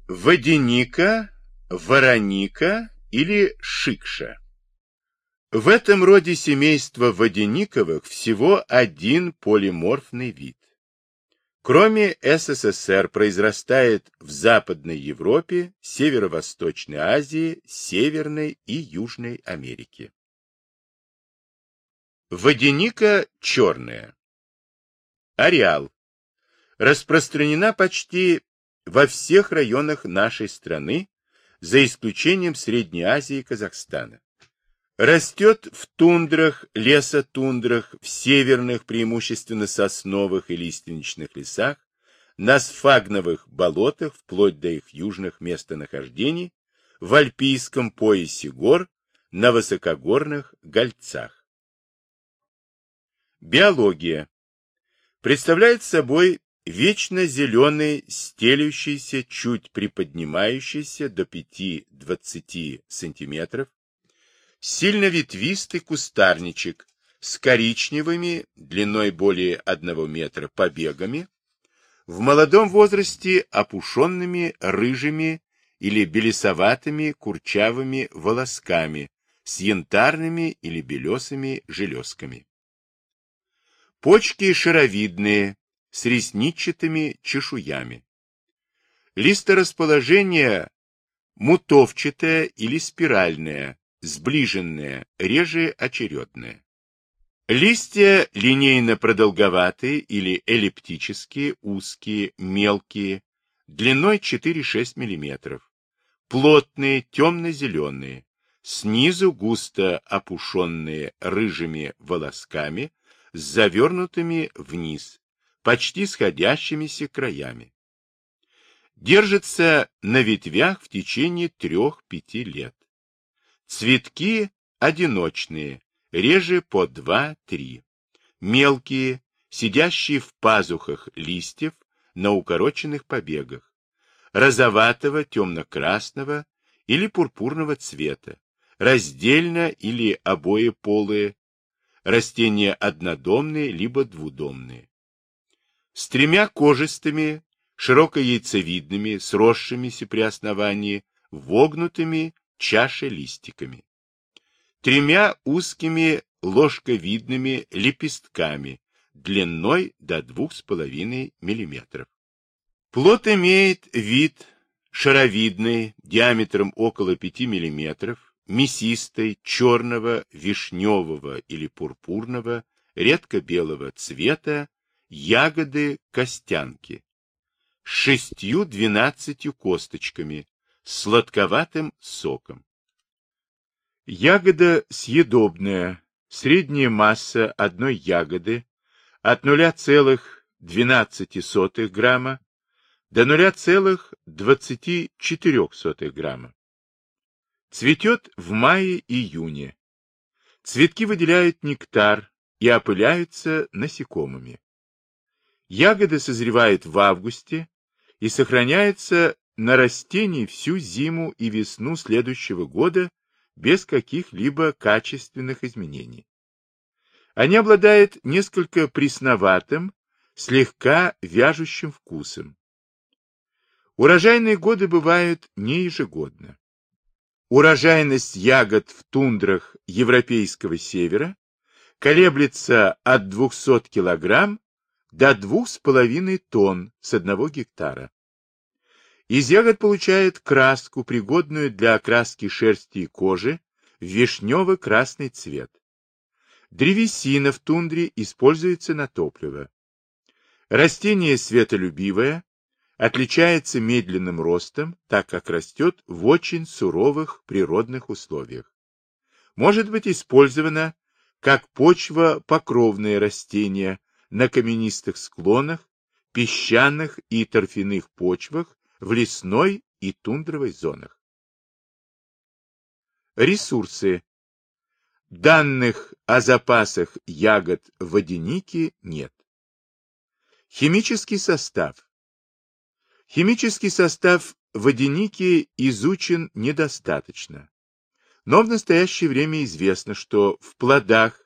Водяника, вороника или шикша. В этом роде семейства водяниковых всего один полиморфный вид. Кроме СССР произрастает в Западной Европе, Северо-Восточной Азии, Северной и Южной Америке. Водяника черная. Ареал. Распространена почти во всех районах нашей страны, за исключением Средней Азии и Казахстана. Растет в тундрах, лесотундрах, в северных, преимущественно сосновых и лиственничных лесах, на сфагновых болотах, вплоть до их южных местонахождений, в альпийском поясе гор, на высокогорных гольцах. Биология. Представляет собой вечно зеленый, стелющийся, чуть приподнимающийся до 5-20 см, сильно ветвистый кустарничек с коричневыми, длиной более 1 метра, побегами, в молодом возрасте опушенными рыжими или белесоватыми курчавыми волосками с янтарными или белесыми железками. Почки шаровидные, с ресничатыми чешуями. Листорасположение мутовчатое или спиральное, сближенное, реже очередное. Листья линейно-продолговатые или эллиптические, узкие, мелкие, длиной 4-6 мм, плотные, темно-зеленые, снизу густо опушенные рыжими волосками с завернутыми вниз, почти сходящимися краями. Держится на ветвях в течение 3-5 лет. Цветки одиночные, реже по 2-3. Мелкие, сидящие в пазухах листьев на укороченных побегах, розоватого, темно-красного или пурпурного цвета, раздельно или обоеполые, растения однодомные либо двудомные. С 3 кожистыми, широкояйцевидными, сросшимися при основании, вогнутыми чашелистиками. 3 узкими ложковидными лепестками, длиной до 2,5 мм. Плод имеет вид шаровидный, диаметром около 5 мм, мясистой, черного, вишневого или пурпурного, редко белого цвета, ягоды костянки, с 6-12 косточками, с сладковатым соком. Ягода съедобная, средняя масса одной ягоды от 0,12 грамма до 0,24 грамма. Цветет в мае-июне. Цветки выделяют нектар и опыляются насекомыми. Ягода созревает в августе и сохраняется на растении всю зиму и весну следующего года без каких-либо качественных изменений. Они обладают несколько пресноватым, слегка вяжущим вкусом. Урожайные годы бывают не ежегодно. Урожайность ягод в тундрах европейского севера колеблется от 200 кг до 2,5 тонн с 1 гектара. Из ягод получают краску, пригодную для окраски шерсти и кожи, в вишнево-красный цвет. Древесина в тундре используется на топливо. Растение светолюбивое, отличается медленным ростом, так как растет в очень суровых природных условиях. Может быть использовано как почвопокровное растение на каменистых склонах, песчаных и торфяных почвах, в лесной и тундровой зонах. Ресурсы. Данных о запасах ягод водяники нет. Химический состав. Химический состав водяники изучен недостаточно, но в настоящее время известно, что в плодах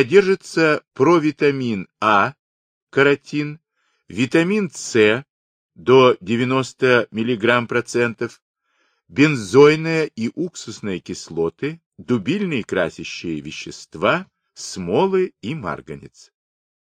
содержится провитамин А, каротин, витамин С, до 90 мг%, бензойная и уксусная кислоты, дубильные красящие вещества, смолы и марганец.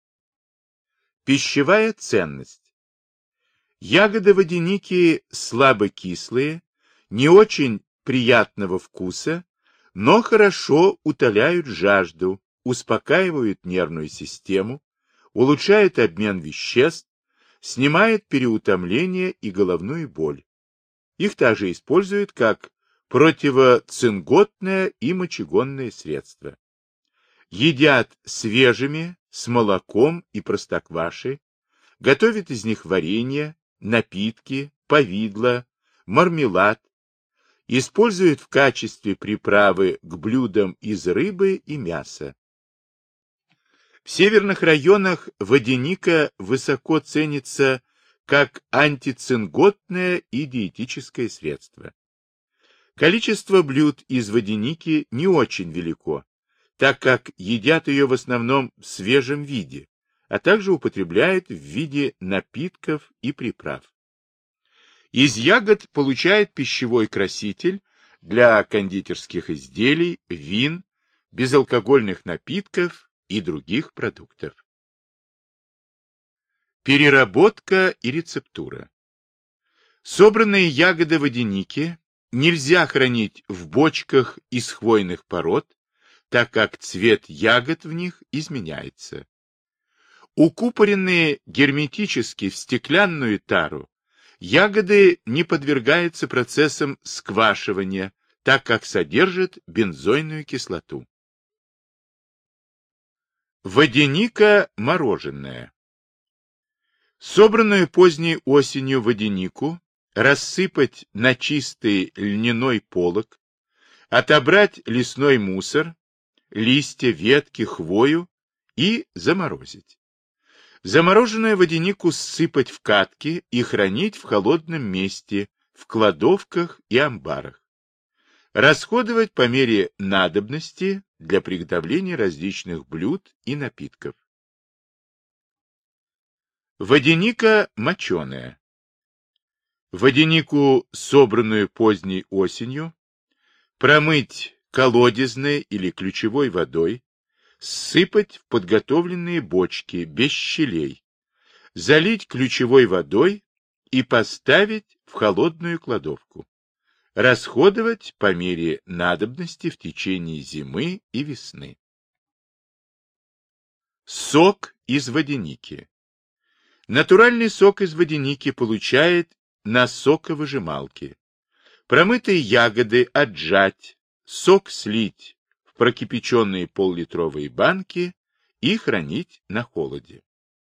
Пищевая ценность. Ягоды водяники слабо кислые, не очень приятного вкуса, но хорошо утоляют жажду, успокаивают нервную систему, улучшают обмен веществ, снимают переутомление и головную боль. Их также используют как противоцинготное и мочегонное средство. Едят свежими, с молоком и простоквашей, готовят из них варенье, напитки, повидло, мармелад, используют в качестве приправы к блюдам из рыбы и мяса. В северных районах водяника высоко ценится как антицинготное и диетическое средство. Количество блюд из водяники не очень велико, так как едят ее в основном в свежем виде, а также употребляют в виде напитков и приправ. Из ягод получают пищевой краситель для кондитерских изделий, вин, безалкогольных напитков и других продуктов. Переработка и рецептура. Собранные ягоды водяники нельзя хранить в бочках из хвойных пород, так как цвет ягод в них изменяется. Укупоренные герметически в стеклянную тару, ягоды не подвергаются процессам сквашивания, так как содержат бензойную кислоту. Водяника мороженое. Собранную поздней осенью водянику рассыпать на чистый льняной полог, отобрать лесной мусор, листья, ветки, хвою и заморозить. Замороженную водянику ссыпать в катки и хранить в холодном месте, в кладовках и амбарах. Расходовать по мере надобности для приготовления различных блюд и напитков. Водяника моченая. Водянику, собранную поздней осенью, промыть колодезной или ключевой водой, сыпать в подготовленные бочки без щелей, залить ключевой водой и поставить в холодную кладовку. Расходовать по мере надобности в течение зимы и весны. Сок из водяники. Натуральный сок из водяники получает на соковыжималке. Промытые ягоды отжать, сок слить в прокипяченные пол-литровые банки и хранить на холоде.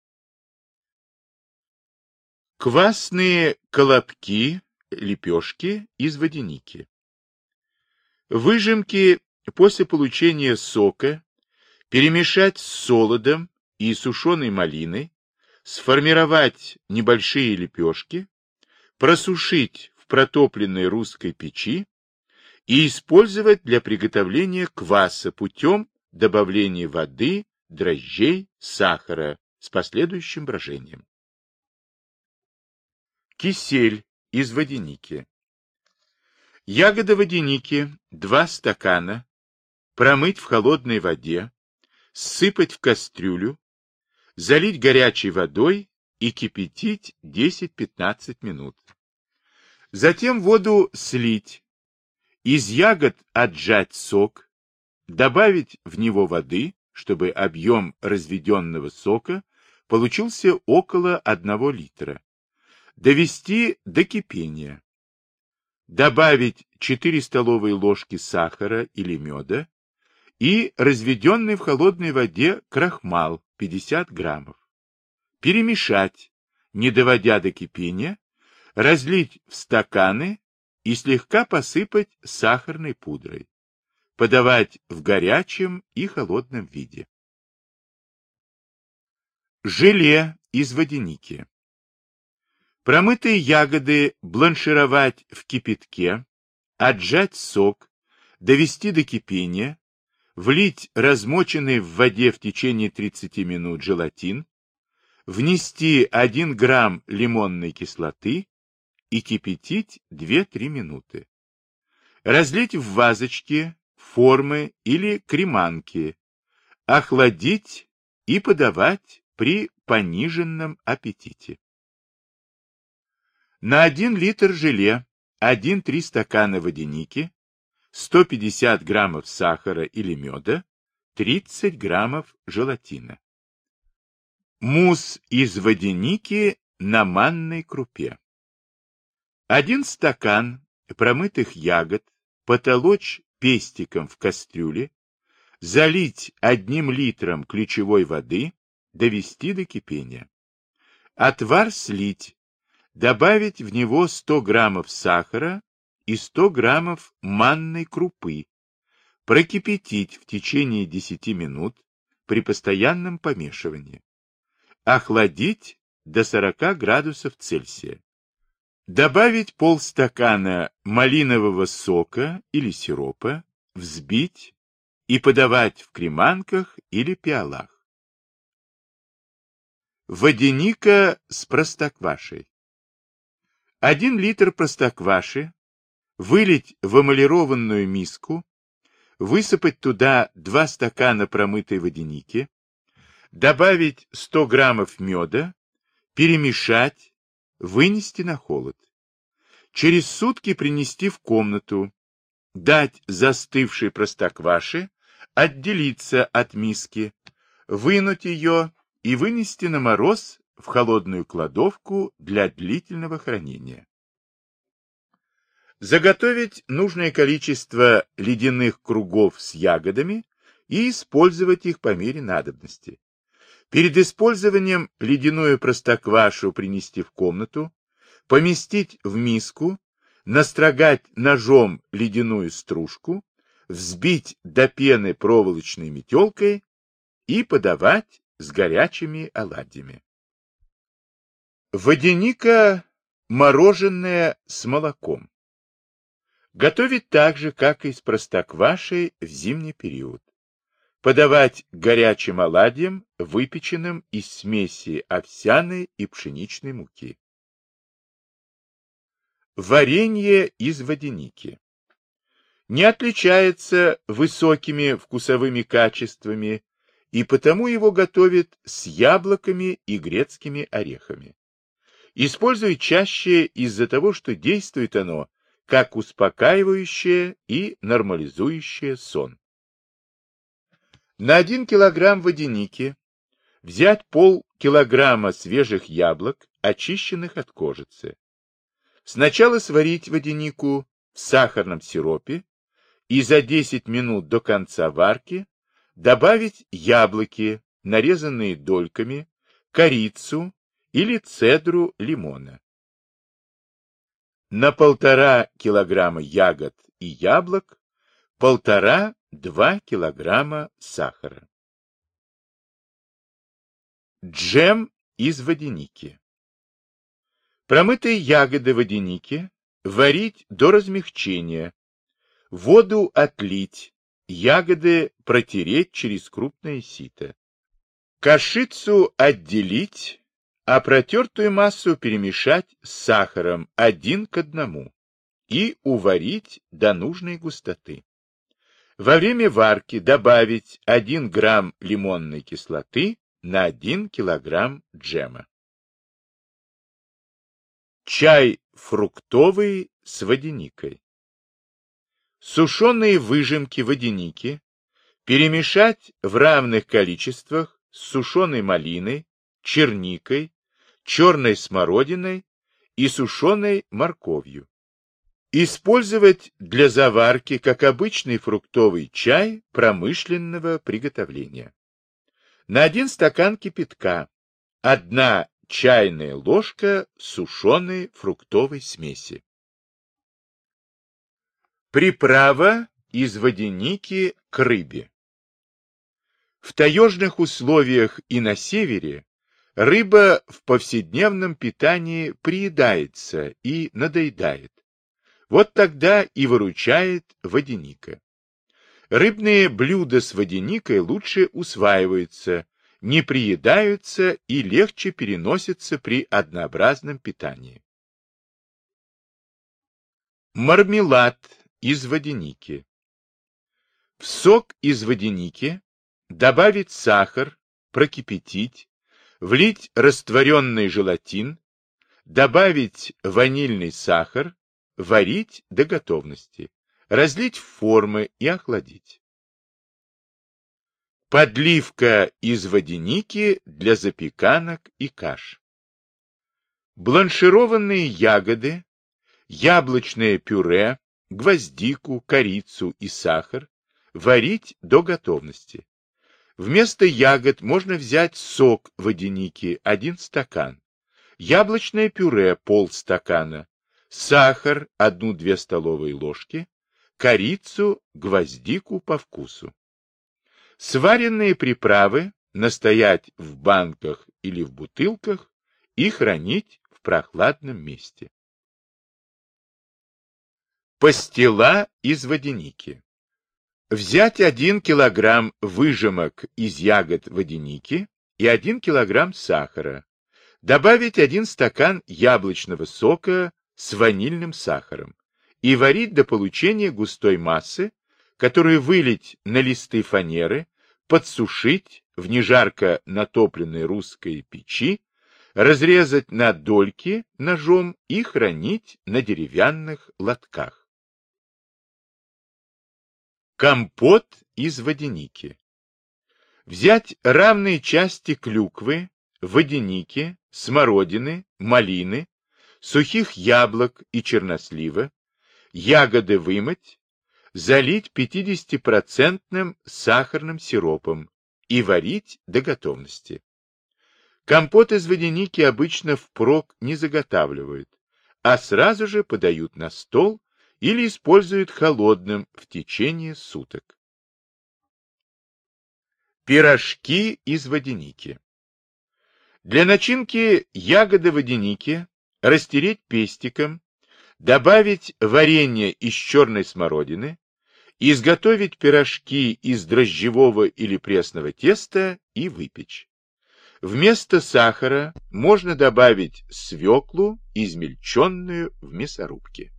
Квасные колобки, лепешки из водяники. Выжимки после получения сока перемешать с солодом и сушеной малиной, сформировать небольшие лепешки, просушить в протопленной русской печи и использовать для приготовления кваса путем добавления воды, дрожжей, сахара с последующим брожением. Кисель из водяники. Ягоды водяники 2 стакана промыть в холодной воде, сыпать в кастрюлю, залить горячей водой и кипятить 10-15 минут. Затем воду слить, из ягод отжать сок, добавить в него воды, чтобы объем разведенного сока получился около 1 литра. Довести до кипения. Добавить 4 столовые ложки сахара или меда и разведенный в холодной воде крахмал 50 граммов. Перемешать, не доводя до кипения, разлить в стаканы и слегка посыпать сахарной пудрой. Подавать в горячем и холодном виде. Желе из водяники. Промытые ягоды бланшировать в кипятке, отжать сок, довести до кипения, влить размоченный в воде в течение 30 минут желатин, внести 1 грамм лимонной кислоты и кипятить 2-3 минуты. Разлить в вазочки, формы или креманки, охладить и подавать при пониженном аппетите. На 1 литр желе 1-3 стакана водяники, 150 граммов сахара или меда, 30 граммов желатина. Мусс из водяники на манной крупе. 1 стакан промытых ягод потолочь пестиком в кастрюле, залить 1 литром ключевой воды, довести до кипения. Отвар слить, добавить в него 100 граммов сахара и 100 граммов манной крупы, прокипятить в течение 10 минут при постоянном помешивании. Охладить до 40 градусов Цельсия. Добавить полстакана малинового сока или сиропа, взбить и подавать в креманках или пиалах. Водяника с простоквашей. 1 литр простокваши вылить в эмалированную миску, высыпать туда 2 стакана промытой водяники, добавить 100 граммов меда, перемешать, вынести на холод. Через сутки принести в комнату, дать застывшей простокваше отделиться от миски, вынуть ее и вынести на мороз в холодную кладовку для длительного хранения. Заготовить нужное количество ледяных кругов с ягодами и использовать их по мере надобности. Перед использованием ледяную простоквашу принести в комнату, поместить в миску, настрогать ножом ледяную стружку, взбить до пены проволочной метелкой и подавать с горячими оладьями. Водяника мороженое с молоком. Готовить так же, как и с простоквашей в зимний период. Подавать горячим оладьям, выпеченным из смеси овсяной и пшеничной муки. Варенье из водяники. Не отличается высокими вкусовыми качествами, и потому его готовят с яблоками и грецкими орехами. Используют чаще из-за того, что действует оно как успокаивающее и нормализующее сон. На 1 килограмм водяники взять полкилограмма свежих яблок, очищенных от кожицы. Сначала сварить водянику в сахарном сиропе и за 10 минут до конца варки добавить яблоки, нарезанные дольками, корицу или цедру лимона. На 1,5 килограмма ягод и яблок 1,5–2 килограмма сахара. Джем из водяники. Промытые ягоды водяники варить до размягчения, воду отлить, ягоды протереть через крупное сито. Кашицу отделить, а протертую массу перемешать с сахаром 1 к 1 и уварить до нужной густоты. Во время варки добавить 1 грамм лимонной кислоты на 1 килограмм джема. Чай фруктовый с водяникой. Сушеные выжимки водяники перемешать в равных количествах с сушеной малиной, черникой, черной смородиной и сушеной морковью. Использовать для заварки как обычный фруктовый чай промышленного приготовления. На 1 стакан кипятка 1 чайная ложка сушеной фруктовой смеси. Приправа из водяники к рыбе. В таежных условиях и на севере рыба в повседневном питании приедается и надоедает. Вот тогда и выручает водяника. Рыбные блюда с водяникой лучше усваиваются, не приедаются и легче переносятся при однообразном питании. Мармелад из водяники. В сок из водяники добавить сахар, прокипятить, влить растворенный желатин, добавить ванильный сахар, варить до готовности, разлить в формы и охладить. Подливка из водяники для запеканок и каш. Бланшированные ягоды, яблочное пюре, гвоздику, корицу и сахар варить до готовности. Вместо ягод можно взять сок водяники 1 стакан, яблочное пюре полстакана, сахар 1-2 столовые ложки, корицу, гвоздику по вкусу. Сваренные приправы настоять в банках или в бутылках и хранить в прохладном месте. Пастила из водяники. Взять 1 килограмм выжимок из ягод водяники и 1 килограмм сахара. Добавить 1 стакан яблочного сока с ванильным сахаром и варить до получения густой массы, которую вылить на листы фанеры, подсушить в нежарко натопленной русской печи, разрезать на дольки ножом и хранить на деревянных лотках. Компот из водяники. Взять равные части клюквы, водяники, смородины, малины, сухих яблок и чернослива, ягоды вымыть, залить 50% сахарным сиропом и варить до готовности. Компот из водяники обычно впрок не заготавливают, а сразу же подают на стол или используют холодным в течение суток. Пирожки из водяники. Для начинки ягоды водяники растереть пестиком, добавить варенье из черной смородины, изготовить пирожки из дрожжевого или пресного теста и выпечь. Вместо сахара можно добавить свеклу, измельченную в мясорубке.